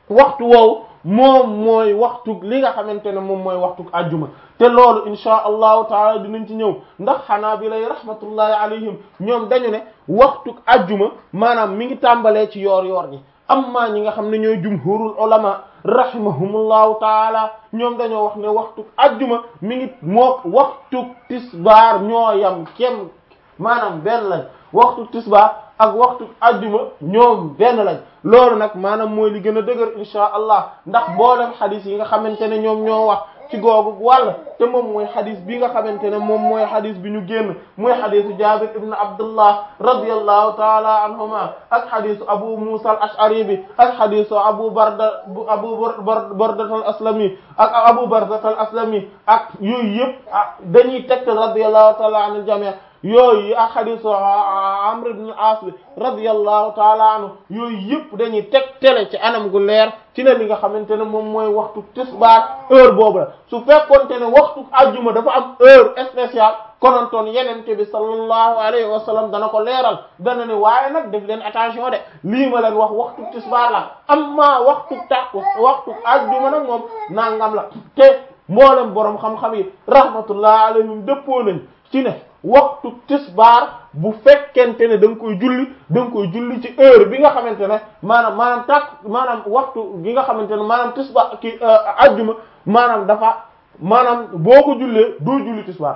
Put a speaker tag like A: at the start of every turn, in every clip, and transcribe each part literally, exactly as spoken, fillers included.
A: waxtu woowu moom mooy waxtu li nga xamante ne moom mooy waxtu ajjuma te loolu insha allahu taala dinañ ci ñëw ndax Hanaabila rahmatullahi alayhim ñoom dañu ne waxtu ajjuma maanaam mi ngi tàmbalee ci yoor yoor gi amma ñi nga xam ne ñooy jumhurul ulama rahimahumullahu taala ñoom dañoo wax ne waxtu ajjuma mi ngi moo waxtu tisbaar ñoo yam kem maanaam benn lañ waxtu tisbaar ak waxtu ajjuma ñoom benn lañ loolu nag maanaam mooy li gën a dëgër insha allah ndax mboolem xadis yi nga xamante ne ñoom ñoo wax ci googu wàll te moom mooy xadis bi nga xamante ne moom mooy xadis bi ñu génn mooy xadisu Jabir ibn Abdullah radiyallahu taala anhuma ak xadisu Abu Musa al-Ash'ari bi ak xadisu Abu Barda Abu Barda al-Aslami ak Abu Barda al-Aslami ak yooyu yëpp dañuy tegtal radiyallahu taala anil jami' yooyu ak xadisu Amr ibn al-As bi radiyallahu taala anhu yooyu yëpp dañuy tegtale ci anam gu leer ci ne li nga xamante ne moom mooy waxtu tisbaar heure boobu la su fekkonte ne waxtu ajjuma dafa am heure spéciale konontoon yenente bi sallallahu alayhi wa sallam dana ko leeral dana ne waaye nag def leen attention de lii ma leen wax waxtu tisbaar la amma waxtu tàkku waxtu ajjuma nag moom nangam la te mboolem borom xam-xam yi rahmatullah alayhim dëppoo nañ ci ne waxtu tisbaar bu fekkente ne da nga koy julli da nga koy julli ci heure bi nga xamante ne maanaam maanaam tàkk maanaam waxtu gi nga xamante ne maanaam tisbaar ki ajjuma maanaam dafa maanaam boo ko jullee doo julli tisbaar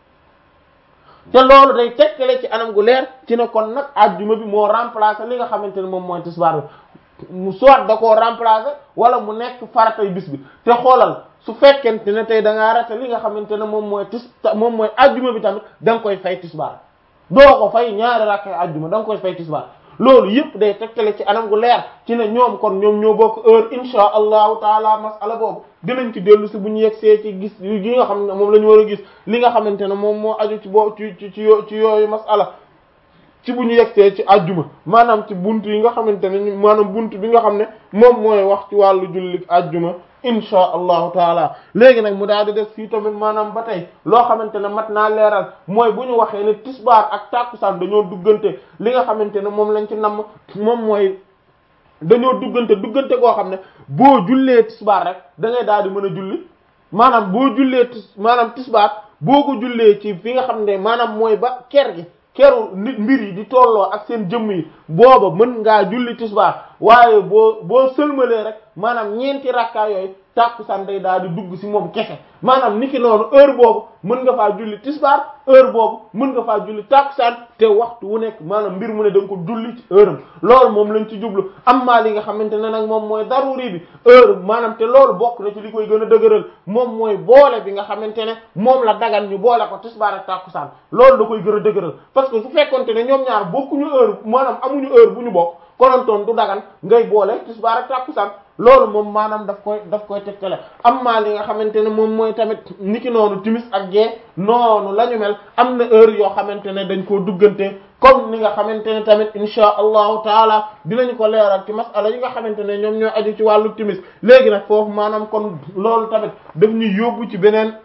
A: te loolu day tekkale ci anam gu leer ci ne kon nag ajjuma bi moo remplacer li nga xamante ne moom mooy tisbaar bi mu soit da koo remplacer wala mu nekk faratay bis bi te xoolal su fekkente ne tey da ngaa rate li nga xamante ne moom mooy tis moom mooy ajjuma bi tamit da nga koy fay tisbaar doo ko fay ñaari rakk ajjuma da nga koy fay tisbaar loolu yëpp day tekkale ci anam gu leer ci ne ñoom kon ñoom ñoo bokk heure insha allahu taala masala boobu dinañ ci dellu si bu ñu yegsee ci gis yi nga xam ne moom la ñu war a gis li nga xamante ne moom moo aju ci boo ci ci ci ci yooyu masala ci bu ñu yegsee ci ajjuma maanaam ci buntu yi nga xamante ne maanaam buntu bi nga xam ne moom mooy wax ci wàllu julli ajjuma insha allahu taala léegi nag mu daal di def fii tamit maanaam ba tey loo xamante ne mat naa leeral mooy bu ñu waxee ne tisbaar ak tàkkusaan dañoo duggante li nga xamante ne moom lañ ci namm moom mooy dañoo duggante duggante goo xam ne boo jullee tisbaar rek da ngay daal di mën a julli maanaam boo jullee tis maanaam tisbaar boo ko jullee ci fi nga xam ne maanaam mooy ba ker gi keru nit mbir yi di tolloo ak seen jëmm yi booba mën ngaa julli tisbaar waaye boo boo sëlmalee rek maanaam ñeenti rakkaa yooyu tàkkusaan day daal di dugg ci moom kese maanaam niki noonu heure boobu mën nga faa julli tisbaar heure boobu mën nga faa julli tàkkusaan te waxtu wu nekk maanaam mbir mu ne da nga ko julli ci heure am loolu moom lañ ci jublu amma li nga xamante ne nag moom mooy daruri bi heure maanaam te loolu bokk na ci li koy gën a dëgëral moom mooy boole bi nga xamante ne moom la dagan ñu boole ko tisbaar ak tàkkusaan loolu da koy gën a dëgëral parce que su fekkonte ne ñoom ñaar bokkuñu heure maanaam amuñu heure bu ñu bokk konontoon du dagan ngay boole tisbaar ak tàkkusaan loolu moom maanaam daf koy daf koy tegtale amma li nga xamante ne moom mooy tamit niki noonu timis ak gee noonu la ñu mel am na heure yoo xamante ne dañ koo duggante comme ni nga xamante ne tamit insha allahu taala dinañu ko leeral ci masala yi nga xamante ne ñoom ñoo aju ci wàllu timis léegi nag foofu maanaam kon loolu tamit daf ñuy yóbbu ci beneen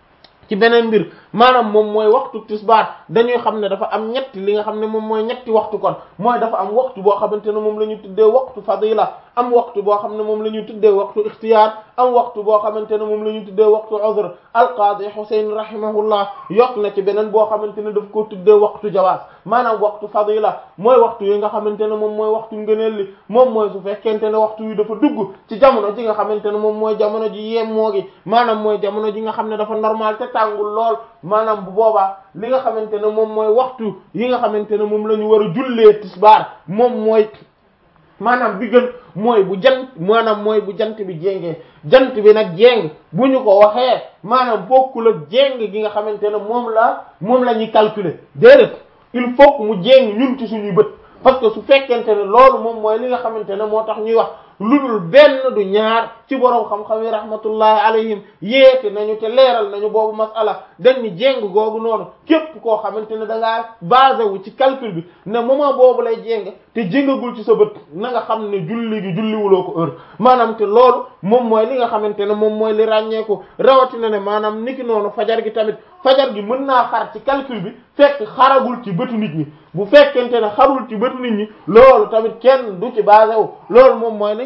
A: ci beneen mbir maanaam moom mooy waxtu tisbaar dañuy xam ne dafa am ñetti li nga xam ne moom mooy ñetti waxtu kon mooy dafa am waxtu boo xamante ne moom la ñu tuddee waxtu fadila am waxtu boo xam ne moom la ñu tuddee waxtu ixtiyaar am waxtu boo xamante ne moom la ñu tuddee waxtu uzr alqaadi Husayn rahimahullah yokk na ci beneen boo xamante ne daf ko tuddee waxtu jawaaz maanaam waxtu fadila mooy waxtu yi nga xamante ne moom mooy waxtu ngëneel li moom mooy su fekkente ne waxtu yi dafa dugg ci jamono ji nga xamante ne moom mooy jamono ji yemmoo gi maanaam mooy jamono ji nga xam ne dafa normal te tàngul lool maanaam bu boobaa li nga xamante ne moom mooy waxtu yi nga xamante ne moom la ñu war a jullee tisbaar moom mooy maanaam bi gën mooy bu jant maanaam mooy bu jant bi jéngee jant bi nag jéng bu ñu ko waxee maanaam bokkul ak jéng gi nga xamante ne moom la moom la ñuy calculer déedéet il faut que mu jéng ñun ci suñuy bët parce que su fekkente ne loolu moom mooy li nga xamante ne moo tax ñuy wax lu dul benn du ñaar ci borom xam-xam yi rahmatullahi alayhim yéete nañu te leeral nañu boobu masala dañ ni jéng googu noonu képp koo xamante ne da ngaa basé wu ci calcul bi ne moment boobu lay jéng te jéngagul ci sa bët na nga xam ne julli gi julliwuloo ko heure maanaam te loolu moom mooy li nga xamante ne moom mooy li ràññeeku rawatina ne maanaam niki noonu fajar gi tamit fajar gi mën naa xar ci calcul bi fekk xaragul ci bëtu nit ñi bu fekkente ne xarul ci bëtu nit ñi loolu tamit kenn du ci basé wu loolu moom mooy li nga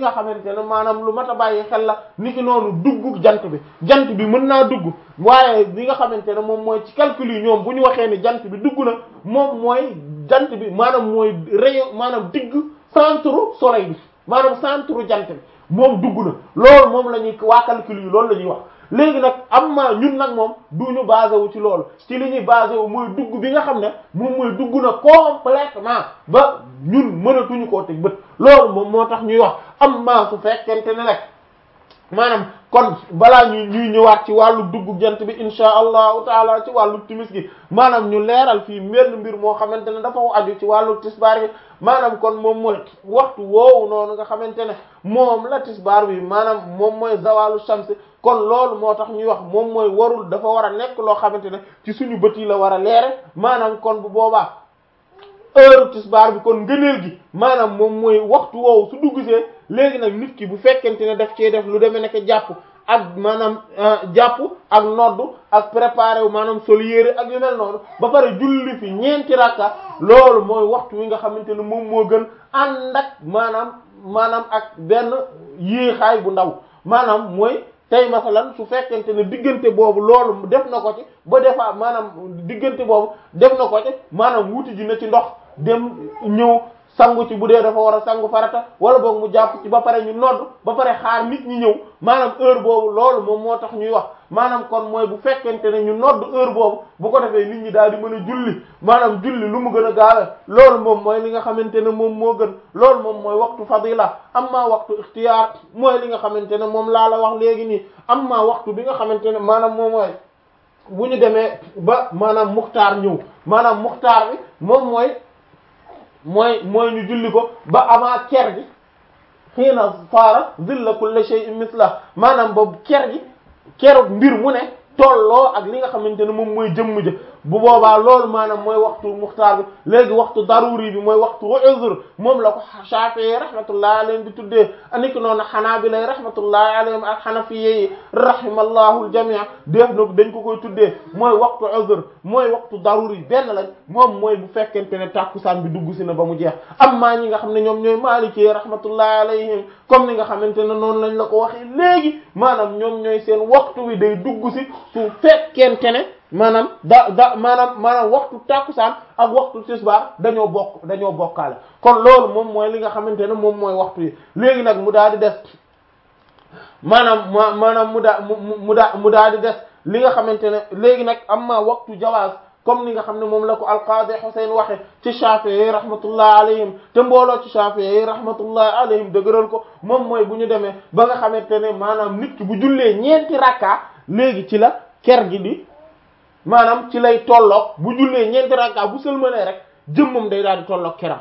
A: nga xamante ne maanaam lu mat a bàyyi xel la niki noonu dugg jant bi jant bi mën naa dugg waaye li nga xamante ne moom mooy ci calcul yi ñoom bu ñu waxee ne jant bi dugg na moom mooy jant bi maanaam mooy rayon maanaam digg centre soleil bi maanaam centre jant bi moom dugg na loolu moom la ñuy waa calcul yi loolu la ñuy wax léegi nag am ma ñun nag moom du ñu basé wu ci loolu ci li ñuy basé wu mooy dugg bi nga xam ne moom mooy dugg na complètement ba ñun mënatuñu koo teg bët loolu moom moo tax ñuy wax am ma su fekkente ne rek maanaam kon balaa ñuy ñuy ñëwaat ci wàllu dugg jant bi insha allahu taala ci wàllu timis gi maanaam ñu leeral fii benn mbir moo xamante ne dafa aju ci wàllu tisbaar gi maanaam kon moom mooy waxtu woowu noonu nga xamante ne moom la tisbaar bi maanaam moom mooy zawalu shams kon loolu moo tax ñuy wax moom mooy warul dafa war a nekk loo xamante ne ci suñu bët yi la war a leere maanaam kon bu boobaa heure tisbaar bi kon ngëneel gi maanaam moom mooy waxtu woowu su duggsee léegi nag nit ki bu fekkente ne daf cee def lu demee nekk jàpp ak maanaam jàpp ak noddu ak préparé wu maanaam sol yére ak yu mel noonu ba pare julli fi ñeenti rakka loolu mooy waxtu wi nga xamante ne moom moo gën ànd ak maanaam maanaam ak benn yéexaay bu ndaw maanaam mooy tey masalan su fekkente ne diggante boobu loolu def na ko ci ba defa maanaam diggante boobu def na ko ci maanaam wuti ji na ci ndox dem ñëw sangu ci bu dee dafa war a sangu farata wala boog mu jàpp ci ba pare ñu nodd ba pare xaar nit ñi ñëw maanaam heure boobu loolu moom moo tax ñuy wax maanaam kon mooy bu fekkente ne ñu nodd heure boobu bu ko defee nit ñi daal di mën a julli maanaam julli lu mu gën a gaawe loolu moom mooy li nga xamante ne moom moo gën loolu moom mooy waxtu fadila amma waxtu ixtiyaar mooy li nga xamante ne moom laa la wax léegi nii amma waxtu bi nga xamante ne maanaam moom mooy bu ñu demee ba maanaam muxtaar ñëw maanaam muxtaar bi moom mooy mooy mooy ñu julli ko ba avant ker gi xiina faara zilla kulli shay'in misla maanaam ba ker gi keroog mbir mu ne tolloo ak li nga xamante ne moom mooy jëmm ja bu boobaa loolu maanaam mooy waxtu muxtaar bi léegi waxtu daruri bi mooy waxtu uzur moom la ko Shafi'i rahmatullahi alayhim di tuddee aniki noonu Hanabila rahmatullahi alayhim ak Hanafiyyi rahimallahu al-jami' def na dañ ko koy tuddee mooy waxtu uzur mooy waxtu daruri benn lañ moom mooy bu fekkente ne tàkkusaan bi dugg si na ba mu jeex amma ñi nga xam ne ñoom ñooy Maliki rahmatullahi alayhim comme ni nga xamante ne noonu lañ la ko waxee léegi maanaam ñoom ñooy seen waxtu wi day dugg si su fekkente ne maanaam da da maanaam maanaam waxtu tàkkusaan ak waxtu tisbaar dañoo bokk dañoo bokkaale kon loolu moom mooy li nga xamante ne moom mooy waxtu yi léegi nag mu daal di des maanaam ma maanaam mu daa mu mu daa mu daal di des li nga xamante ne léegi nag am ma waxtu jawaaz comme ni nga xam ne moom la ko alqaadi Husayn waxe ci Shafi'i rahmatullah alayhim te mbooloo ci Shafi'i rahmatullah alayhim dëgëral ko moom mooy bu ñu demee ba nga xamante ne maanaam nit ki bu jullee ñeenti rakka léegi ci la ker gi di maanaam ci lay tolloog bu jullee ñeenti rakka bu sëlmalee rek jëmmam day daal di tolloog keram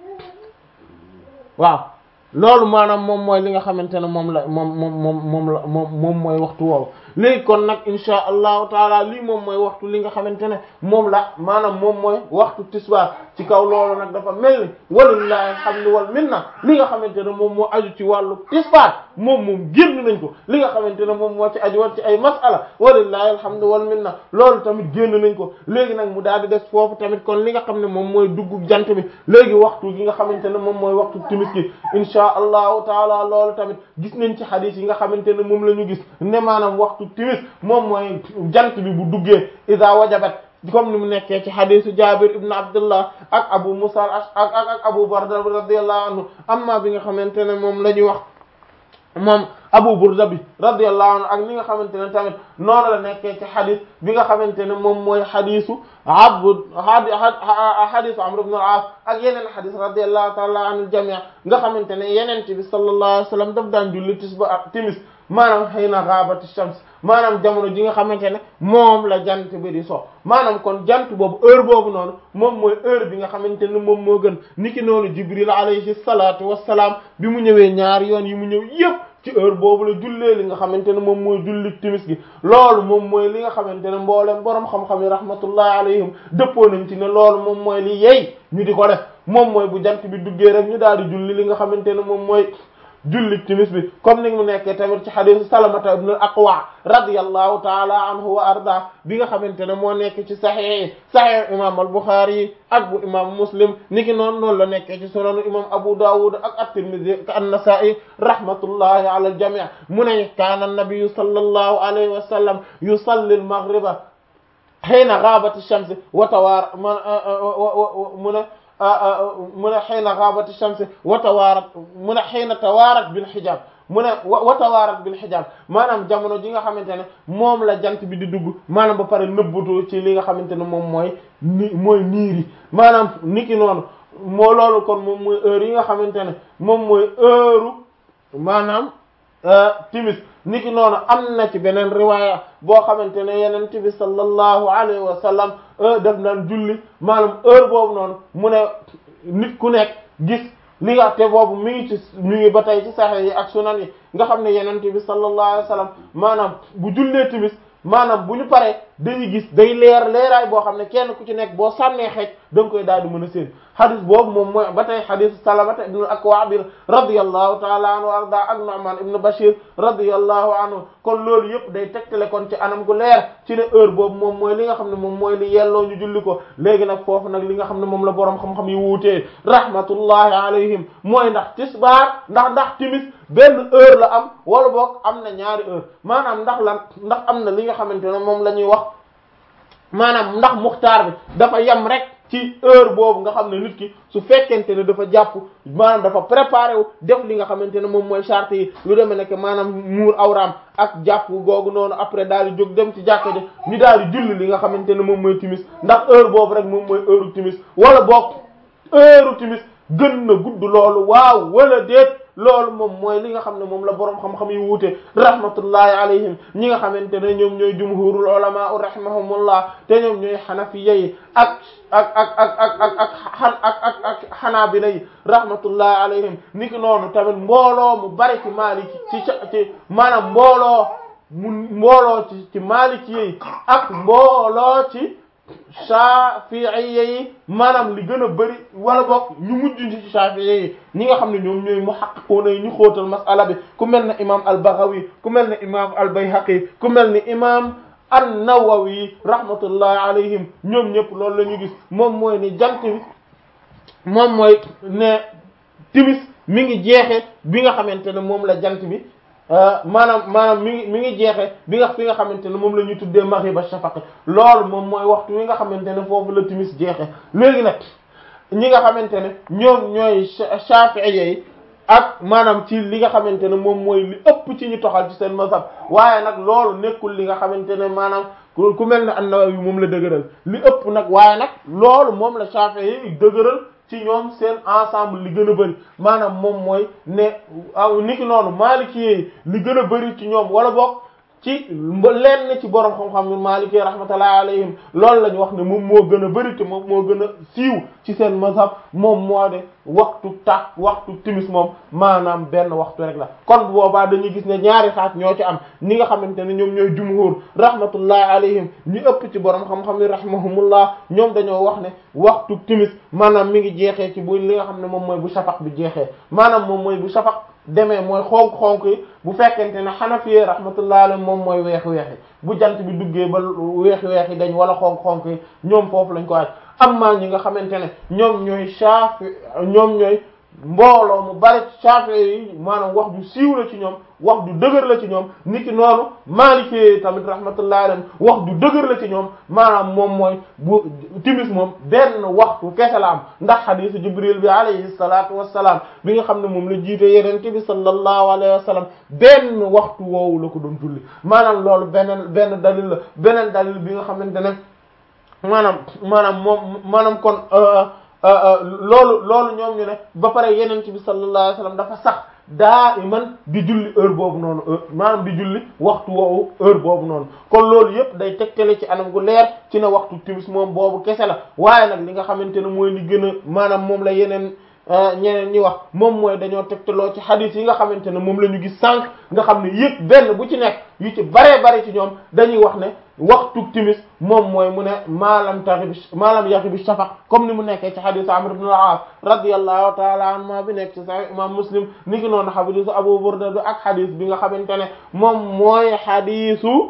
A: waaw loolu maanaam moom mooy li nga xamante ne moom la moom moom moom moom la moom moom mooy waxtu woowu léegi kon nag insha allahu taala lii moom mooy waxtu li nga xamante ne moom la maanaam moom mooy waxtu tisbaar ci kaw loolu nag dafa mel ni walillahi alhamdu wal minna li nga xamante ne moom moo aju ci wàllu tisbaar moom moom génn nañ ko li nga xamante ne moom moo ci aju woon ci ay masala walillahi alhamdu wal minna loolu tamit génn nañ ko léegi nag mu daal di des foofu tamit kon li nga xam ne moom mooy dugg jant bi léegi waxtu gi nga xamante ne moom mooy waxtu timis gi insha allahu taala loolu tamit gis nañ ci hadith yi nga xamante ne moom la ñu gis ne maanaam waxtu timis moom mooy jant bi bu duggee iza wajabat comme ni mu nekkee ci hadithu Jabir ibn Abdullah ak Abu Musa ak ak ak Abu Burda radiyallahu anhu amma bi nga xamante ne moom la ñuy wax moom Abu Burda bi radiyallahu anhu ak li nga xamante ne tamit noonu la nekkee ci hadith bi nga xamante ne moom mooy hadithu abd hadithu Amr ibn al-As ak yeneen hadith radiyallahu ta'ala anil jami' nga xamante ne yeneen bi sallallahu alayhi wasallam daf daan julli tisba ak timis maanaam xëy na ghabati shams maanaam jamono ji nga xamante ne moom la jant bi di so maanaam kon jant boobu heure boobu noonu moom mooy heure bi nga xamante ne moom moo gën niki noonu Jibril alayhi salatu wassalaam bi mu ñëwee ñaari yoon yi mu ñëw yépp ci heure boobu la jullee li nga xamante ne moom mooy julli timis gi loolu moom mooy li nga xamante ne mboolem boroom xam-xam yi rahmatullahi alayhim dëppoo nañ ci ne loolu moom mooy li yey ñu di ko def moom mooy bu jant bi duggee rek ñu daal di julli li nga xamante ne moom mooy julli timis bi comme ni mu nekkee tamit ci hadith Salamata ibn al-Aqwa radiyallahu ta'ala anhu wa arda bi nga xamante ne moo nekk ci sahih sahih imam al-Bukhari ak bu imam Muslim niki noonu noonu la nekkee ci sunanu imam Abu Dawud ak at-Tirmidhi ak an-Nasa'i rahmatullahi ala al-jami' mu ne kaana an-nabiyyu sallallahu alayhi wa sallam yusalli al-maghriba hiina ghaabati ash-shams wa tawaara mu ne mu ne hiina ghaabati ash-shams wa tawaarat mu ne hiina tawaarat bil hijaab mu ne wa tawaarat bil hijaab maanaam jamono ji nga xamante ne moom la jant bi di dugg maanaam ba pare nëbbatu ci li nga xamante ne moom mooy ni mooy niiri maanaam niki noonu moo loolu kon moom mooy heure yi nga xamante ne moom mooy heure maanaam timis niki noonu am na ci beneen riwaaya boo xamante ne yenente bi sallallahu alayhi wa sallam def naan julli maanaam heure boobu noonu mu ne nit ku nekk gis li nga te boobu mi ngi ci mi ngi ba tey ci Sahih yi ak Sunan yi nga xam ne yenente bi sallallahu alayhi wa sallam maanaam bu jullee timis maanaam bu ñu paree dañuy gis day leer leeraay boo xam ne kenn ku ci nekk boo sànnee xeej da nga koy daal di mën a séen xadis boobu moom mooy ba tey xadisu Salamata ibn al-Akwa' bi radiyallahu ta'ala anhu arda ak Nu'man ibn Bashir radiyallahu anhu kon loolu yëpp day tegtale kon ci anam gu leer ci ne heure boobu moom mooy li nga xam ne moom mooy li yelloo ñu julli ko léegi nag foofu nag li nga xam ne moom la boroom xam-xam yi wuutee rahmatullahi alayhim mooy ndax tisbaar ndax ndax timis benn heure la am wala boog am na ñaari heure maanaam ndax lan ndax am na li nga xamante ne moom la ñuy wax maanaam ndax muxtaar bi dafa yem rek ci heure boobu nga xam ne nit ki su fekkente ne dafa jàpp maanaam dafa préparé wu def li nga xamante ne moom mooy charte yi lu demee nekk maanaam muur awraam ak jàpp googu noonu après daal di jóg dem ci jàkka ji ñu daal di julli li nga xamante ne moom mooy timis ndax heure boobu rek moom mooy heure timis wala boog heure timis gën na gudd loolu waaw wala déet loolu moom mooy li nga xam ne moom la boroom xam-xam yi wuute rahmatullahi alayhim ñi nga xamante ne ñoom ñooy jumhurul ulama rahimahumullah te ñoom ñooy xanafiya yi ak ak ak ak ak ak ak ak ak ak xanaabila yi rahmatullahi alayhim niki noonu tamit mbooloo mu bari ci maliki ci ci maanaam mbooloo mu mbooloo ci ci maliki yi ak mbooloo ci Shafi'iyya yi maanaam li gën a bëri wala boog ñu mujj ci Shafi'iyya yi ñi nga xam ne ñoom ñooy muhaqqiquna yi ñu xóotal mas'ala bi ku mel ne imaam al-Baghawi ku mel ne imaam al-Bayhaqi ku mel ne imaam an-Nawawi rahmatullahi alayhim ñoom ñëpp loolu la ñu gis moom mooy ni jant bi moom mooy ne timis mi ngi jeexe bi nga xamante ne moom la jant bi maanaam maanaam mi ngi mi ngi jeexe bi nga fi nga xamante ne moom la ñu tuddee maghrib ash-shafaq loolu moom mooy waxtu wi nga xamante ne foofu la timis jeexe léegi nag ñi nga xamante ne ñoom ñooy shafi'iyya yi ak maanaam ci li nga xamante ne moom mooy li ëpp ci ñu toxal ci seen mazhab waaye nag loolu nekkul li nga xamante ne maanaam ku mel ne an-Nawawi moom la dëgëral li ëpp nag waaye nag loolu moom la shafi'iyyi yi dëgëral ci ñoom seen ensemble li gën a bëri maanaam moom mooy ne niki noonu Maliki yi li gën a bëri ci ñoom wala boog ci lenn ci borom xam-xam ni Maliki rahmatullahi alayhim loolu la ñu wax ne moom moo gën a bëri te moom moo gën a siiw ci seen mazhab moom moo de waxtu tax waxtu timis moom maanaam benn waxtu rek la kon boobaa dañuy gis ne ñaari xaaj ñoo ci am ni nga xamante ne ñoom ñooy jumhur rahmatullahi alayhim ñu ëpp ci borom xam-xam ni rahimahumullah ñoom dañoo wax ne waxtu timis maanaam mi ngi jeexee ci bu li nga xam ne moom mooy bu shafaq bi jeexee maanaam moom mooy bu shafaq demee mooy xonk-xonk yi bu fekkente ne Hanafi rahmatullahi alayhim moom mooy weex-weexi bu jant bi duggee ba weex-weex yi dañ wala xonk-xonk yi ñoom foofu lañ ko aj amma ñi nga xamante ne ñoom ñooy Shafi ñoom ñooy mbooloo mu bari Shafi yi maanaam wax ju siiw la ci ñoom wax ju dëgër la ci ñoom niki noonu Maliki tamit rahmatullahi alayhim wax ju dëgër la ci ñoom maanaam moom mooy bu timis moom benn waxtu kese la am ndax hadiisu Jibril bi alayhi salaatu wassalaam bi nga xam ne moom la jiite Yonent bi sallallahu alayhi wa sallam benn waxtu woowu la ko doon julli maanaam loolu beneen benn dalil la beneen dalil bi nga xamante ne maanaam maanaam moom maanaam kon loolu loolu ñoom ñu ne ba pare Yonent bi sallallahu alayhi wa sallam dafa sax daa iman di julli heure boobu noonu heure maanaam di julli waxtu woowu heure boobu noonu kon loolu yëpp day tegtale ci anam gu leer ci ne waxtu timis moom boobu kese la waaye nag li nga xamante ne mooy li gën a maanaam moom la yeneen ñeneen ñi wax moom mooy dañoo tegtaloo ci hadith yi nga xamante ne moom la ñu gis sànq nga xam ne yëpp benn bu ci nekk yu ci baree bari ci ñoom dañuy wax ne waxtu timis moom mooy mu ne maalam taxib maalam yaxibi shafaq comme ni mu nekkee ci hadith Amr ibn al-As radiyallahu ta'ala anhu bi nekk ci Sahih imam Muslim ni ki noonu hadith Abu Burda bi ak hadith bi nga xamante ne moom mooy hadithu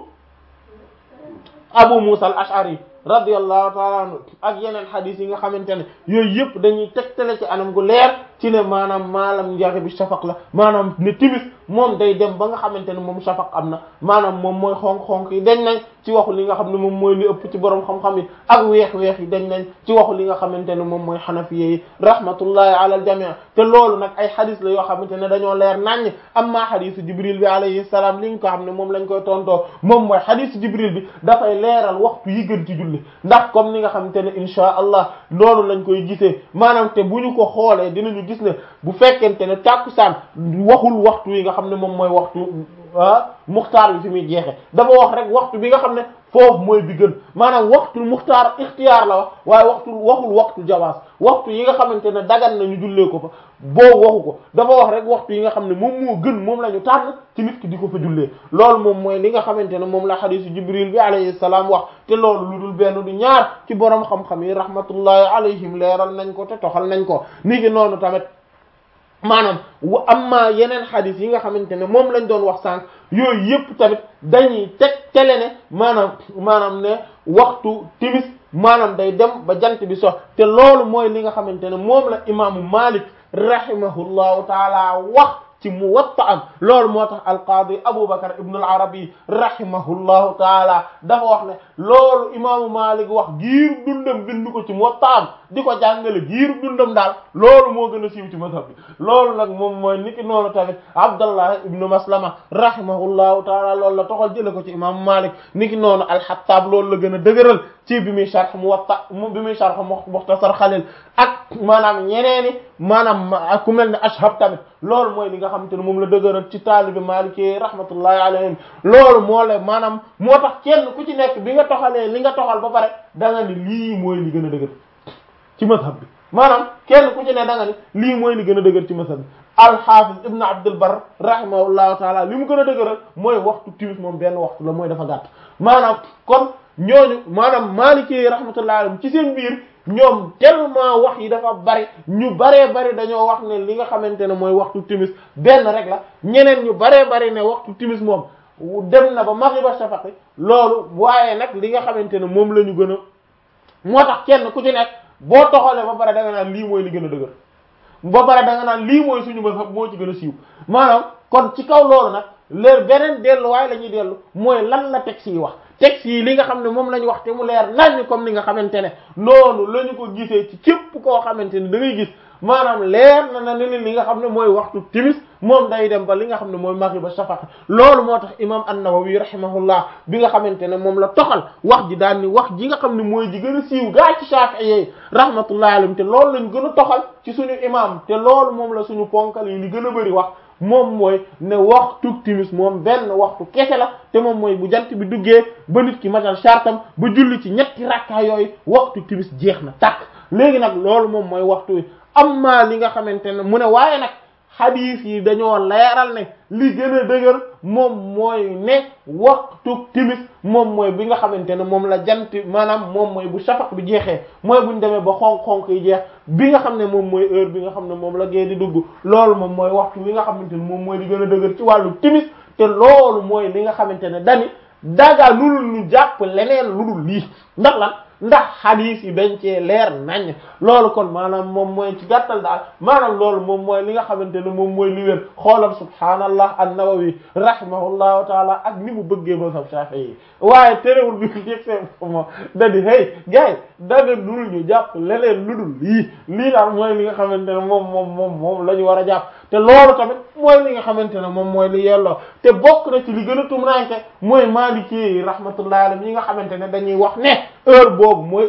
A: Abu Musa al-Ash'ari radiyallahu ta'ala anhu ak yeneen hadith yi nga xamante ne yooyu yëpp dañuy tegtale ci anam gu leer ci ne maanaam maalam njaxe bi shafaq la maanaam ne timis moom day dem ba nga xamante ne moom shafaq am na maanaam moom mooy xonk-xonk yi dañ nañ ci waxu li nga xam ne moom mooy li ëpp ci borom xam-xam yi ak weex-weex yi dañ nañ ci waxu li nga xamante ne moom mooy xanafiye yi rahmatullahi ala al jami' te loolu nag ay hadith la yoo xamante ne dañoo leer naññ amma hadithu jibril bi alayhi salaam li nga ko xam ne moom lañ koy tontoo moom mooy hadithu jibril bi dafay leeral waxtu yi gën ci julli ndax comme ni nga xamante ne insha allah loolu lañ koy gisee maanaam te bu ñu ko xoolee dinañu gis ne bu fekkente ne tàkkusaan waxul waxtu yi nga xam ne moom mooy waxtu ah muxtaar bi fi muy jeexe dafa wax rek waxtu bi nga xam ne foofu mooy bi gën maanaam waxtu muxtaar ixtiyaar la wax waaye waxtu waxul waxtu jawaaz waxtu yi nga xamante ne dagan na ñu jullee ko fa boobu waxu ko dafa wax rek waxtu yi nga xam ne moom moo gën moom la ñu tànn ci nit ki di ko fa jullee loolu moom mooy li nga xamante ne moom la xadiisu jibril bi alayhi salaam wax te loolu lu dul benn du ñaar ci borom xam-xam yi rahmatullahi alayhim leeral nañ ko te toxal nañ ko ni ki noonu tamit maanaam wa amma yeneen xadis yi nga xamante ne moom lañ doon wax sànq yooyu yëpp tamit dañuy teg tele ne maanaam maanaam ne waxtu timis maanaam day dem ba jant bi so te loolu mooy li nga xamante ne moom la imaamu Malik rahimahullahu taala wax ci Muwatta am loolu moo tax alqaadi Aboubacar ibn al-Arabi rahimahullahu taala dafa wax ne loolu imaamu Malik wax giiru dundam bindu ko ci Muwatta am di ko jàngale giiru dundam daal loolu moo gën a siiw ci mazhab bi loolu nag moom mooy niki noonu tamit Abdallah ibn Maslama rahimahullahu taala loolu la toxal jële ko ci imaamu Malik niki noonu al-Hattab loolu la gën a dëgëral ci bi muy sharh Muwatta bi muy sharh Mukhtasar Khalil ak maanaam ñeneeni maanaam ak ku mel ne Ashhab tamit loolu mooy li nga xamante ne moom la dëgëral ci taalibi Maliki rahmatullahi alayhim loolu moo la maanaam moo tax kenn ku ci nekk bi nga toxalee li nga toxal ba pare da nga ni lii mooy li gën a dëgër ci mazhab bi maanaam kenn ku ci ne da nga ni lii mooy li gën a dëgër ci mazhab bi al-Hafiz ibn Abdul Barr rahimahullahu taala li mu gën a dëgëral mooy waxtu timis moom benn waxtu la mooy dafa gàtt maanaam kon ñooñu maanaam Maliki rahmatullahi alayhim ci seen biir ñoom tellement wax yi dafa bari ñu baree bari dañoo wax ne li nga xamante ne mooy waxtu timis benn rek la ñeneen ñu baree bari ne waxtu timis moom dem na ba maghriba shafaqi loolu waaye nag li nga xamante ne moom la ñu gën a moo tax kenn ku ci nekk boo toxalee ba pare da nga naan lii mooy li gën a dëgër ba pare da nga naan lii mooy suñu mazhab moo ci gën a siiw maanaam kon ci kaw loolu nag leer beneen delluwaay la ñuy dellu mooy lan la texte yi wax texte yi li nga xam ne moom la ñu wax te mu leer nañ comme ni nga xamante ne noonu la ñu ko gisee ci képp koo xamante ne da ngay gis maanaam leer na na ne li nga xam ne mooy waxtu timis moom day dem ba li nga xam ne mooy maghriba shafaq loolu moo tax imam an-Nawawi rahimahullah bi nga xamante ne moom la toxal wax ji daan ni wax ji nga xam ne mooy ji gën a siiw gaa ci Shafi'i rahmatullahi alayhim te loolu lañ gën a toxal ci suñu imam te loolu moom la suñu ponkal yi li gën a bëri wax moom mooy ne waxtu timis moom benn waxtu kese la te moom mooy bu jant bi duggee ba nit ki matal shartam ba julli ci ñetti rakka yooyu waxtu timis jeex na tàkk léegi nag loolu moom mooy waxtu wi amma li nga xamante ne mu ne waaye nag xadiis yi dañoo leeral ne li gën a dëgër moom mooy ne waxtu timis moom mooy bi nga xamante ne moom la jant maanaam moom mooy bu shafaq bi jeexee mooy buñ demee ba xonk-xonk yi jeex bi nga xam ne moom mooy heure bi nga xam ne moom la gée di dugg loolu moom mooy waxtu wi nga xamante ne moom mooy li gën a dëgër ci wàllu timis te loolu mooy li nga xamante ne dani daga lulul ñu jàpp leneen lu dul lii ndax lan ndax xadiis yi dañ cee leer nañ loolu kon maanaam moom mooy ci gàttal daal maanaam loolu moom mooy li nga xamante ne moom mooy li wér xoolal subhaanallah an-Nawawi rahimahullahu taala ak ni mu bëggee mazhab Shafi'i waaye terewul bi jég see moom da di hey gars daga lulul ñu jàpp leneen lu dul lii lii daal mooy li nga xamante ne moom moom moom moom la ñu war a jàpp te loolu tamit mooy li nga xamante ne moom mooy li yelloo te bokk na ci li gën a tumranke mooy Maliki rahmatullahi alayhi ñi nga xamante ne dañuy wax ne heure boobu mooy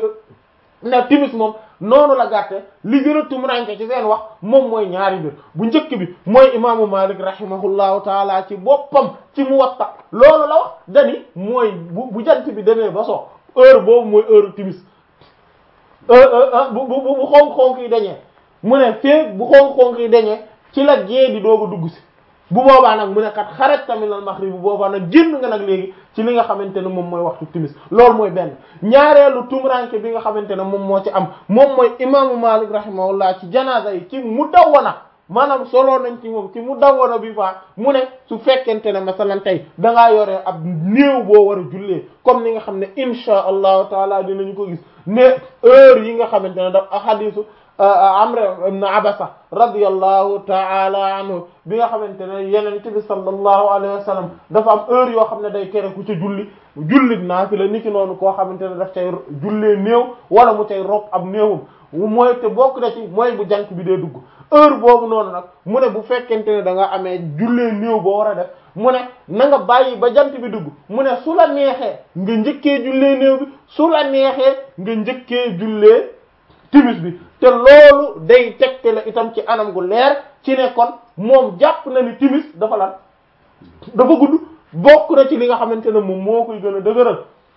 A: ne timis moom noonu la gàtte li gën a tumranke ci seen wax moom mooy ñaari mbir bu njëkk bi mooy imaamu Malik rahimahullahu taala ci boppam ci Muwatta loolu la wax dani mooy bu bu jant bi demee ba so heure boobu mooy heure timis bu bu bu xonk-xonk yi dañee mu ne feeg bu xonk-xonk yi dañee ci la gée di doog a dugg si bu boobaa nag mu ne kat xarajta minal maghrib bu boobaa nag génn nga nag léegi ci li nga xamante ne moom mooy waxtu timis loolu mooy benn ñaareelu tumranke bi nga xamante ne moom moo ci am moom mooy imaamu Malik rahimahullah ci janaza yi ci Mudawwana maanaam solo nañ ci moom ci Mudawwana bi fa mu ne su fekkente ne masalan tey da ngaa yore ab néew boo war a jullee comme ni nga xam ne insha allahu taala dinañu ko gis ne heure yi nga xamante ne daf hadisu Amr ibn Abasa radiyallahu ta'ala anhu bi nga xamante ne Yonent bi sallallahu alayhi wa sallam dafa am heure yoo xam ne day tere ku ca julli jullit naafila niki noonu koo xamante ne daf cay jullee néew wala mu cay rob ab néewum mooy te bokk na ci mooy bu jant bi dee dugg heure boobu noonu nag mu ne bu fekkente ne da nga amee jullee néew boo war a def mu ne na nga bàyyi ba jant bi dugg mu ne su la neexee nga njëkkee jullee néew bi su la neexee nga njëkkee jullee timis bi te loolu day tegte la itam ci anam gu leer ci ne kon moom jàpp na ni timis dafa lan dafa gudd bokk na ci li nga xamante ne moom moo koy gën a dëgëral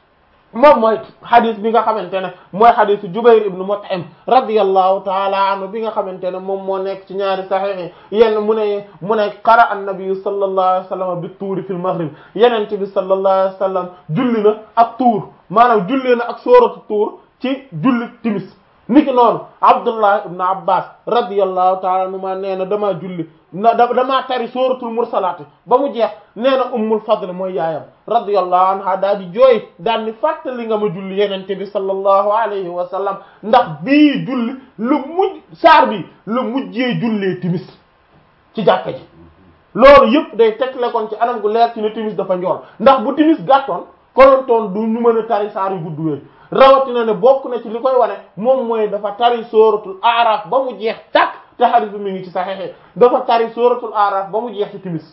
A: moom mooy xadis bi nga xamante ne mooy xadisu Jubayr ibn Mut'im radiyallahu taala anhu bi nga xamante ne moom moo nekk ci ñaari saxiix yi yenn mu ne mu ne qara an-nabi sallallahu alayhi wa sallam bi tuuri fil maghrib yeneen bi sallallahu alayhi wa sallam julli na ak tuur maanaam julli na ak sooratu tuur ci julli timis niki noonu Abdullah ibn Abbas radiyallahu ta'ala anhuma nee na damaa julli na damaa tari suratul mursalaat ba mu jeex nee na ummul fadl mooy yaayam radiyallahu anha daal di jooy daal ni fàttali nga ma julli yenente bi sallallahu alayhi wa sallam ndax bii julli lu mujj saar bi lu mujjee jullee timis ci jàkka ji loolu yëpp day tegle kon ci anam gu leer ci ne timis dafa njool ndax bu timis gàttoon konontoon du ñu mën a tari saar yu gudd wéen rawatina ne bokk na ci li koy wane moom mooy dafa tari sóoratul aaraaf ba mu jeex tàkk te hadith bi mi ngi ci saxiix dafa tari sóoratul aaraaf ba mu jeex ci timis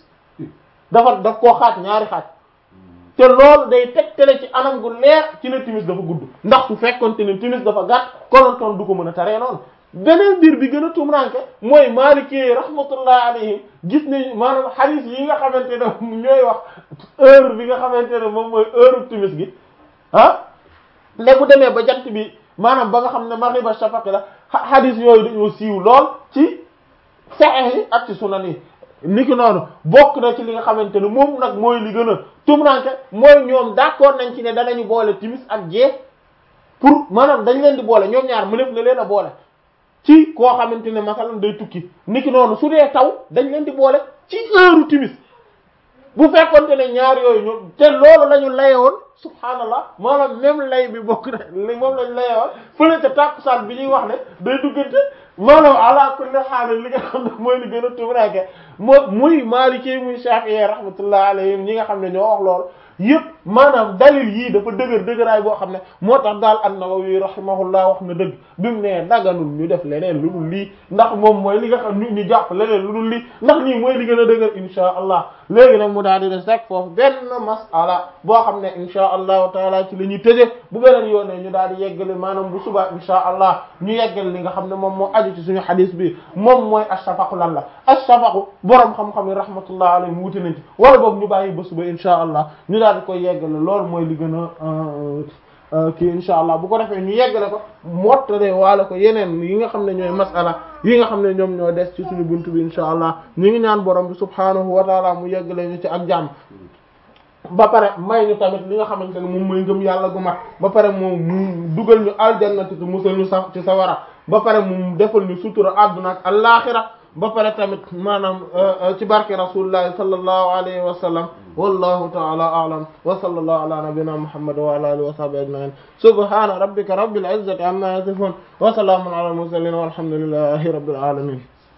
A: dafa daf koo xaaj ñaari xaaj te loolu day tegtale ci anam gu leer ci ne timis dafa gudd ndax su fekkonte ne timis dafa gàtt konontoon du ko mën a taree noonu beneen mbir bi gën a tumranke mooy Maliki rahmatullahi alayhim gis ne maanaam hadith yi nga xamante ne ñooy wax heure bi nga xamante ne moom mooy heure timis gi ah ne bu demee ba jant bi maanaam ba nga xam ne maghriba shafaq la hadith yooyu dañoo siiw lool ci sahih yi ak ci sunan yi niki noonu bokk na ci li nga xamante ne moom nag mooy li gën a tumranke mooy ñoom d'accord nañ ci ne danañu boole timis ak gée pour maanaam dañ leen di boole ñoom ñaar mënef na leen a boole ci koo xamante ne masalan day tukki niki noonu su dee taw dañ leen di boole ci heure timis bu fekkonte ne ñaar yooyu ñoom te loolu lañu layoon subhaanallah maanaam même lay bi bokk na li moom lañ layoon fële ca tàkkusaan bi ñuy wax ne day duggante maanaam ala kulli haal li nga xam ne mooy li gën a tumuraake moo muy Maliki muy Shafi'i rahmatullah alayhim ñi nga xam ne ñoo wax loolu yëpp maanaam dalil yii dafa dëgër dëgëraay boo xam ne moo tax daal an-Nawawi rahimahullah wax na dëgg bi mu ne daganul ñu def leneen lu dul lii ndax moom mooy li nga xam ñu ñu jàpp leneen lu dul lii ndax lii mooy li gën a dëgër insha allah léegi nag mu daal di des rek foofu benn masala boo xam ne insha allahu taala ci la ñuy tëje bu beneen yoonee ñu daal di yeggale maanaam bu subaa insha allah ñu yeggal li nga xam ne moom moo aju ci suñu xadis bi moom mooy ash-shafaqu lan la ash-shafaqu borom xam-xam yi rahmatullah alayhi wuute nañ ci wala boog ñu bàyyi ba suba insha allah ñu daal di koy yeggale loolu mooy li gën a kii insha allah bu ko defee ñu yeggale ko mottale waala ko yeneen yi nga xam ne ñooy masala yi nga xam ne ñoom ñoo des ci suñu buntu bi insha allah ñu ngi ñaan borom bi subhaanahu wa taala mu yeggale ñu ci ak jàmm ba pare may ñu tamit li nga xamante ne moom mooy ngëm yàlla gu mat ba pare moom mu dugal ñu aljannati te musal ñu sax ci sawara ba pare mu defal ñu sutura àdduna ak alaaxira ba pare tamit maanaam ci barke rasulillahi sallallahu alayhi wa sallam wallahu ta'ala a'lam wa sallallahu ala nabiyyina muhammad wa ala alihi wa sahbihi ajma'in subhana rabbika rabbil izzati amma yasifun wa salamun ala al mursalin walhamdulillahi rabbil alamin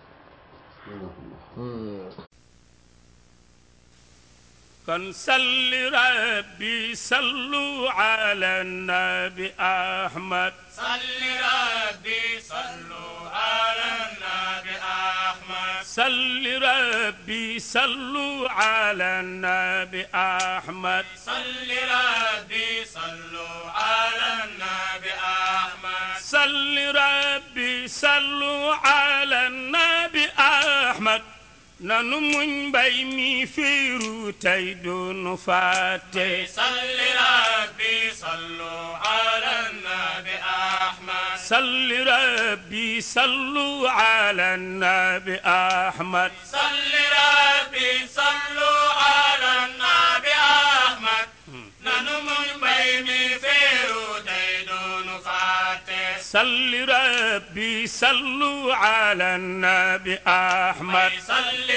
B: kon salli rabbi sallu ala nabi ahmad salli rabbi sallu ala nabi ahmad salli rabbi sallu ala nabi ahmad salli rabbi sallu ala nabi ahmad salli rabbi sallu ala nabi ahmad nanu muñ mbay mi fiiru tey dunu fàtte salli rabbi sallu ala nabi ahmad صل ربي صلوا على النبي أحمد
C: صل ربي صلوا على النبي أحمد ننمون بيمي فيرو تيدون فاتح
B: صل ربي صلوا على النبي أحمد
C: صل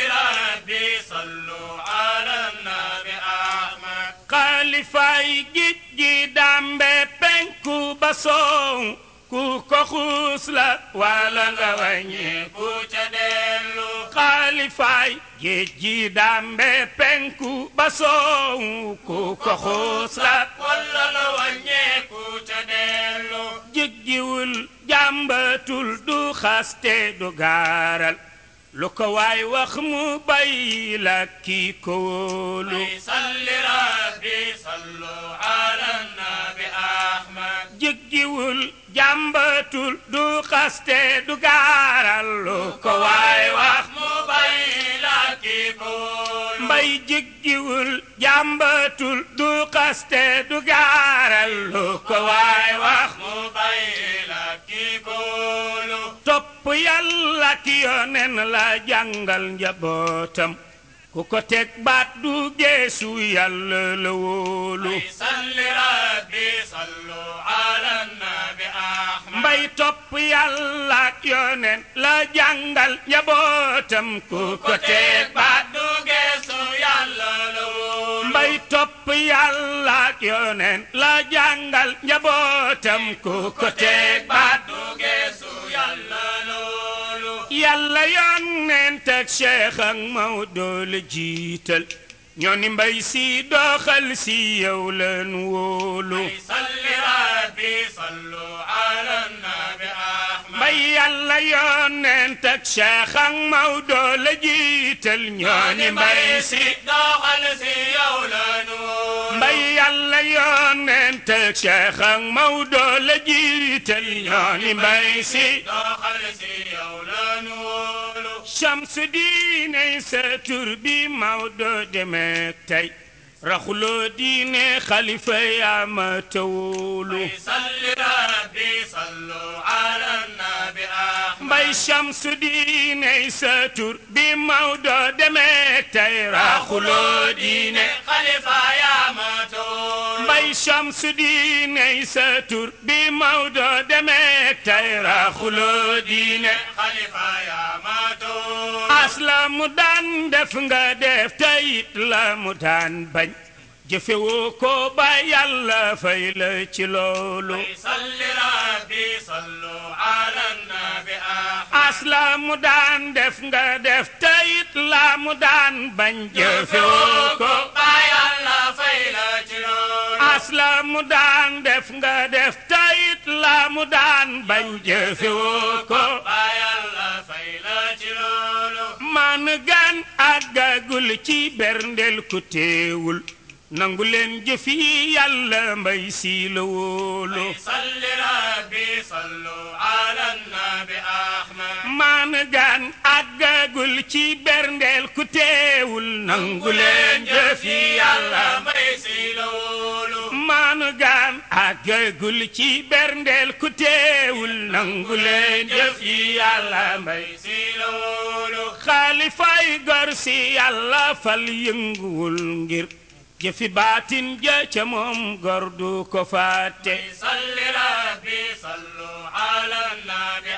C: ربي صلوا على النبي أحمد
B: قال فاي جي دامبي بنكو باسون ku ko xuus la wala nga wàññi
C: ku ca dellu
B: xaalifaay géej gi dambe penku ba soow ku ko xuus la
C: wala nga wàññi ku ca dellu
B: jéggiwul jàmbatul du xaste du gaaral lu ko waay wax mu bay la kii ko wóolu
C: salli rabbi sallu ala nabi ahmad
B: jéggiwul jàmbatul du xaste du gaaral lu ko waay wax
C: mu bay la kii ko wóolu
B: mbay jéggiwul jàmbatul du xaste du gaaral lu ko waay wax
C: mu bay la kii ko wóolu
B: topp yàlla ki yonen la jàngal njabootam ku ko teg baat du geesu yàlla la wóolu
C: salli rabbi sallu ala nabi ahmad
B: mbay topp yàlla ki yonen la jàngal njabootam ku ko teg baat
C: du geesu yàlla la wóolu
B: mbay topp yàlla ki yonen la jàngal njabootam ku ko teg baat
C: du geesu yàlla la wóolu
B: yàlla yonent ak Cheikh ak Maodo la jiital ñoo ni mbay si doxal si yow leen wóolu
C: salli rabbi sallu ala nabi ahmad
B: mbay yàlla yonent ak Cheikh ak Maodo la jiital ñoo ni mbay si
C: doxal si yow leen wóolu
B: mbay yàlla yonent ak Cheikh ak Maodo la jiital ñoo ni mbay si
C: doxal si yow leen wóolu
B: Shamsu diine sa tur bi Maodo demek tey raxuloo diine xalifa yaa ma tawulu
C: salli rabbi sallu ala nabi ahmad
B: mbay Shamsu diine sa tur bi Maodo demek tey raxuloo diine
C: xalifa yaa ma tawulu
B: mbay Shamsu diine sa tur bi Maodo demek tey raxuloo diine
C: xalifa yaa ma tawulu
B: as la mu daan def nga def tayit la mu daan bañ jëfewoo ko ba yàlla fay la ci loolu
C: salli rabbi sallu ala nabi ahmad
B: as la mu daan def nga def tayit la mu daan bañ jëfewoo ko
C: ba yàlla fay la ci loolu
B: as la mu daan def nga def tayit la mu daan bañ jëfewoo ko
C: ba yàlla fay la ci loolu
B: man gan àggagul ci berndel ku teewul nangu leen jëfi yàlla mbay si la wóolu
C: salli rabbi sallu ala nabi ahmad
B: maan gaan àggagul ci berndeel ku teewul nangu leen jëfi yàlla
C: mbay si la wóolu
B: maan gaan àggagul ci berndeel ku teewul nangu leen jëfi yàlla mbay
C: si la wóolu
B: xaalifay gor si yàlla fal yënguwul ngir jëfi baatin ja ca moom gor du ko fàtte
C: salli rabbi sallu ala nabi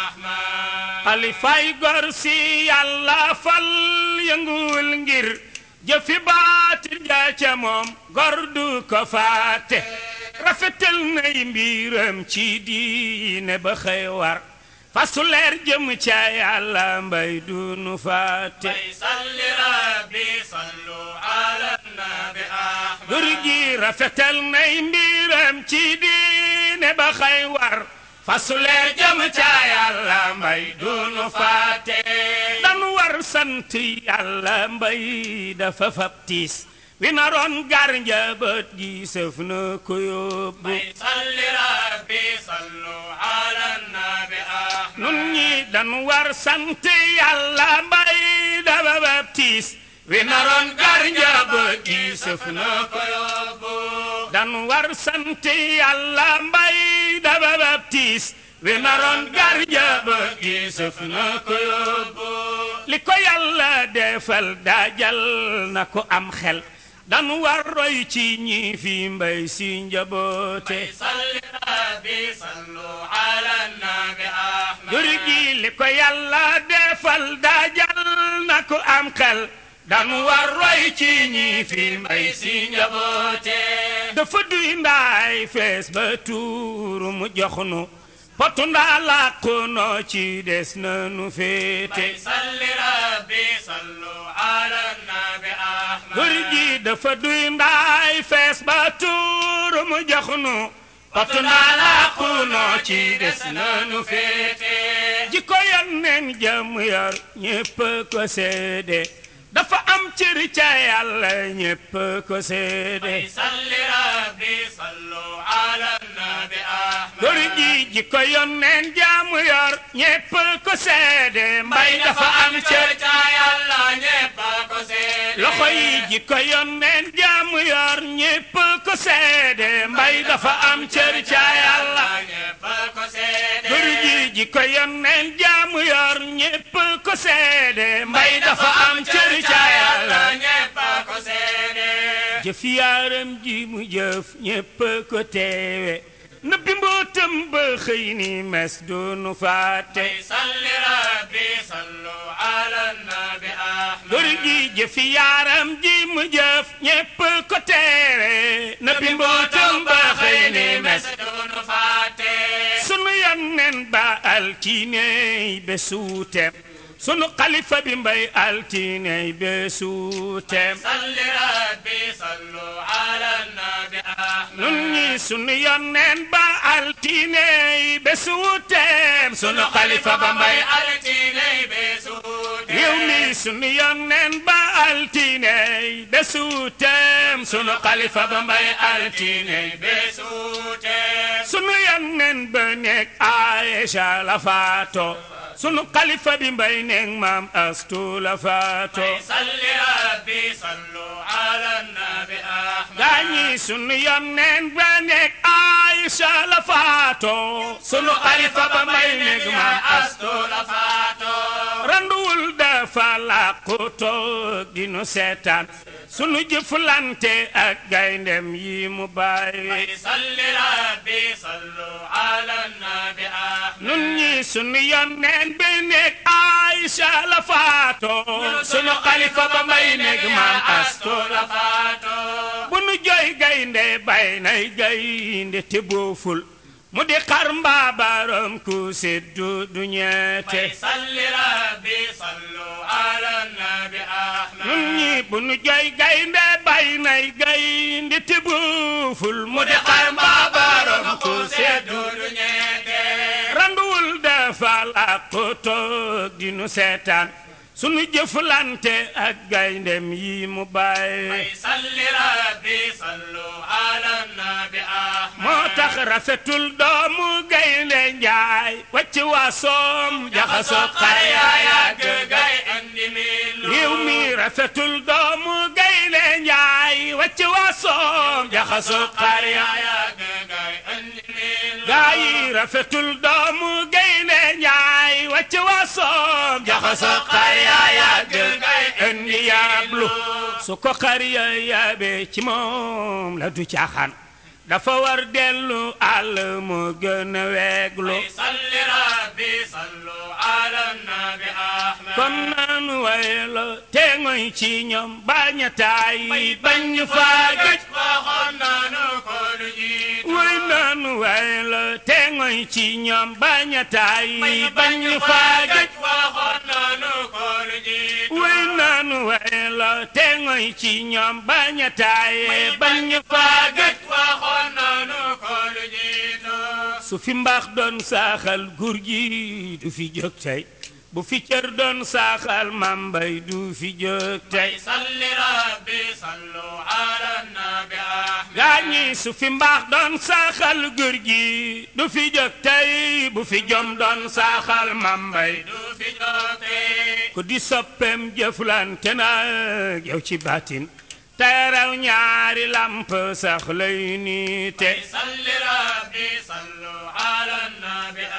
C: ahmad
B: xalifay gor si yàlla fal yënguwul ngir jëfi baatin ja ca moom gor du ko fàtte rafetal nay mbiram ci diine ba xëy war fasu leer jëm ca yàlla mbay du nu fàtte
C: salli rabbi sallu ala nabi ahmad
B: gur gi rafetal nay mbiram ci diine ba xëy war fasu leer jëm ca yàlla mbay du nu fàtte danu war sant yàlla mbay dafa fab tiis wi naroon gar njaboot gi sëf na ko yóbbu
C: salli rabbi sallu ala nabi ahmad
B: nun ñi danu war sant yàlla mbay dafa fab tiis wi naroon gar njaboot gi sëf na ko
C: yóbbu
B: danu war sant yàlla mbay dafa fab tiis wi naroon garja ba gi sëf na ko yóbbu li ko yàlla defal daajal na ko am xel dan war roy ci ñi fi mbay si njaboote
C: salli rabbi sallu ala nabi ahmad
B: jur gi li ko yàlla defal daajal na ko am xel dan war roy ci ñi fi mbay si njaboote dafa duy ndaay fees ba tuuru mu jox nu potu ndaa làqu noo ci des na nu féete
C: salli rabbi sallu ala nabi ahmad
B: jur gi dafa duy ndaay fees ba tuuru mu jox nu potu ndaa làqu noo ci des na nu féete jikko yonneen jëm yor ñépp ko seede dafa am cër ca yàlla ñépp ko seede
C: salli rabbi sallu ala nabi ahmad
B: góor gi jikko yonneen jaamu yor ñépp ko seede mbay dafa am cër
C: ca yàlla ñépp ko seede
B: loxo yi jikko yonneen jaamu yor ñépp ko seede mbay dafa am cër ca yàlla
C: ñépp ko seede
B: góor gi jikko yonneen jaamu yor ñépp ko seede mbay dafa am cër ca yàlla
C: ñépp ko seede
B: jëf yaaram ji mu jëf ñépp ko teewe nëbbi mbootam ba xëy ni mes doonu faate
C: salli rabbi sallu ala nabi ahmad
B: góor gi jëf yaaram ji mu jëf ñépp ko teewe nëbbi mbootam ba xëy ni mes
C: doonu faate
B: sunu yonneen ba altiney besuutem sunu xalifa bi mbay altiney besuutem
C: salli rabbi sallu ala nabi ahmad
B: nun ñi sunu yonneen ba altiney besuutem sunu xalifa ba mbay
C: altiney besuutem
B: réew mi sunu yonneen ba altiney besuutem sunu xalifa ba mbay altiney
C: besuutem
B: sunu yonneen ba nekk Aïcha la faato sunu xalifa bi mbay nekk maam Astu la faato
C: salli rabbi sallu ala nabi ahmad
B: gaañi sunu yonneen ba nekk Aïcha la faato sunu xalifa ba mbay nekk maam Astu
C: la faato
B: randuwul dafa làqu toog di nu seetaan sunu jëflante ak gayndem yi mu bàyyi
C: salli rabbi sallu ala nabi ahmad
B: nun ñi sunu yonneen bi nekk Aïcha la faato sunu xalifa ba mbay nekk maam Astu
C: la faato
B: bu nu jooy gaynde bay nay gaynde te booful mu di xar mbaabaram ku seddu du ñeete
C: salli rabbi sallu ala nabi ahmad
B: nun ñi bu nu jooy gaynde bay nay gaynde te booful mu di xar mbaabaram ku seddu
C: du ñeete
B: randuwul dafa làqu toog di nu seetaan sunu jëflante ak gayndem yi mu bàyyi
C: salli rabbi sallu ala nabi ahmad
B: moo tax rafetul doomu gaynde njaay wàcc waasoom jaxasoo xar yaa yàgg
C: gay andi min
B: réew mi rafetul doomu gaynde njaay wàcc waasoom jaxasoo xar yaa
C: yàgg gay andi min
B: gaa yi rafetul doomu gaynde njaay wàcc waasoom jaxasoo xar yaa yàgg indi yaablu su ko xar ya yaabe ci moom la du caaxaan dafa war dellu àll moo gën a weeglu
C: salli rabbi sallu ala nabi ahmad
B: kon nanu waylo te ngoy ci ñoom bañataay bañ ñu faa gëj
C: waxoon nanu ko lu jiitu
B: way nanu waylo te ngoy ci ñoom bañataay bañ ñu faa gëj
C: waxoon nanu ko lu jiitu
B: way nanu waylo te ngoy ci ñoom bañataay bañ ñu faa gëj
C: waxoon nanu ko lu jiitu
B: su fi mbaax doon saaxal gur gi du fi jóg tey bu fi cër doon saaxal mambay du fi jóg tey
C: salli rabbi sallu ala nabi ahmad
B: gaañi su fi mbaax doon saaxal gur gi du fi jóg tey bu fi jom doon saaxal mambay
C: du fi jóge
B: ku di soppeem jëflante nag yow ci baatin teeraw ñaari lamp sax lay niite
C: salli rabbi sallu ala nabi ahmad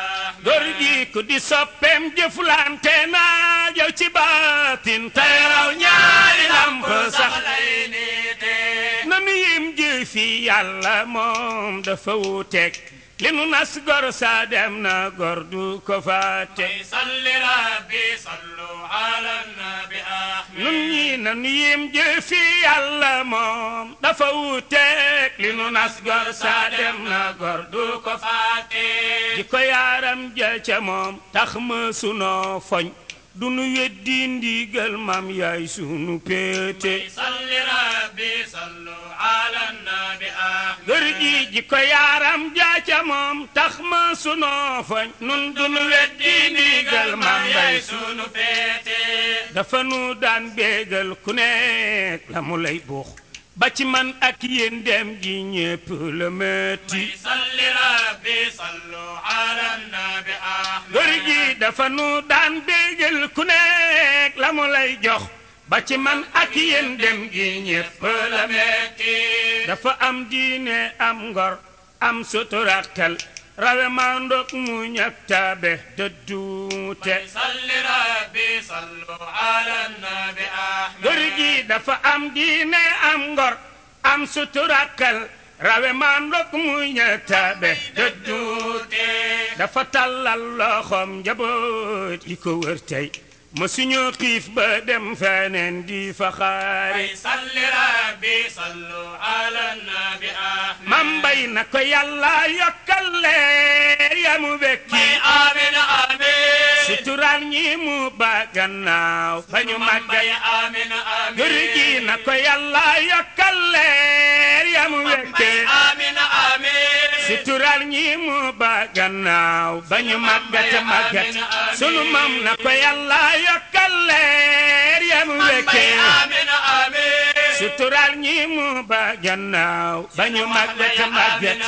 B: góor gi ku di soppeem jëflante naa yow ci baatin tey raw ñaari lamp sax lay niite nanu yim jëfi yàlla moom dafa wuuteeg li nu nas gor sa dem na gor du ko fàtte
C: salli rabbi sallu ala nabi ahmed
B: nun ñi nanu yim jëfi yàlla moom dafa wuuteeg li nu nas gor sa dem na gor du ko fàtte di ko yaaram ja ca moom tax ma sunoo foñ du nu weddi ndigal mam yaay sunu péete
C: salli rabbi sallu ala nabi ahmed
B: gër gi ji ko yaaram ja ca moom tax ma sunoo foñ nun du nu weddi ndigal mam yaay sunu
C: féete
B: dafa nu daan bégal ku nekk la mu lay buux ba ci man ak yéen dem gi ñépp la metti
C: salli rabbi sallu ala nabi ahmed
B: gër gi dafa nu daan bégal ku nekk la mu lay jox ba ci man ak yéen dem gi ñépp la metti dafa am diine am ngor am suturaktal rawe ma ndok mu ñak tabe dëdduute
C: salli rabbi sallu ala nabi ahmed
B: gër gi dafa am diine am ngor am suturakal rawe ma ndok mu ñak tabe dëdduute dafa tàllal loxoom njaboot yi ko wër tey mësuñu xiif ba dem feneen di fa xaari
C: salli rabbi sallu ala nabi ahmed
B: mam bay na ko yàlla yokkal leer ya mu bekki
C: amin amin
B: sutural ñi mu ba gannaaw ba ñu màggal
C: amin amin
B: gër gi na ko yàlla yokkal leer ya mu bekki
C: amin amin
B: sutural ñi mu ba gannaaw ba ñu màggat màggat sunu mam na ko yàlla yokkal leer ya mu bekki
C: amin amin
B: sutural ñi mu ba gannaaw ba ñu màggat màggat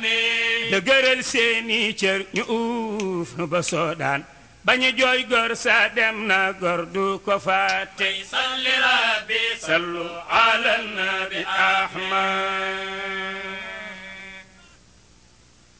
B: dëgëral seeni cër ñu uuf nu ba soodaan bañu jooy gor sa dem na gor du ko fàtte
C: salli rabbi
B: sallu ala nabi ahmad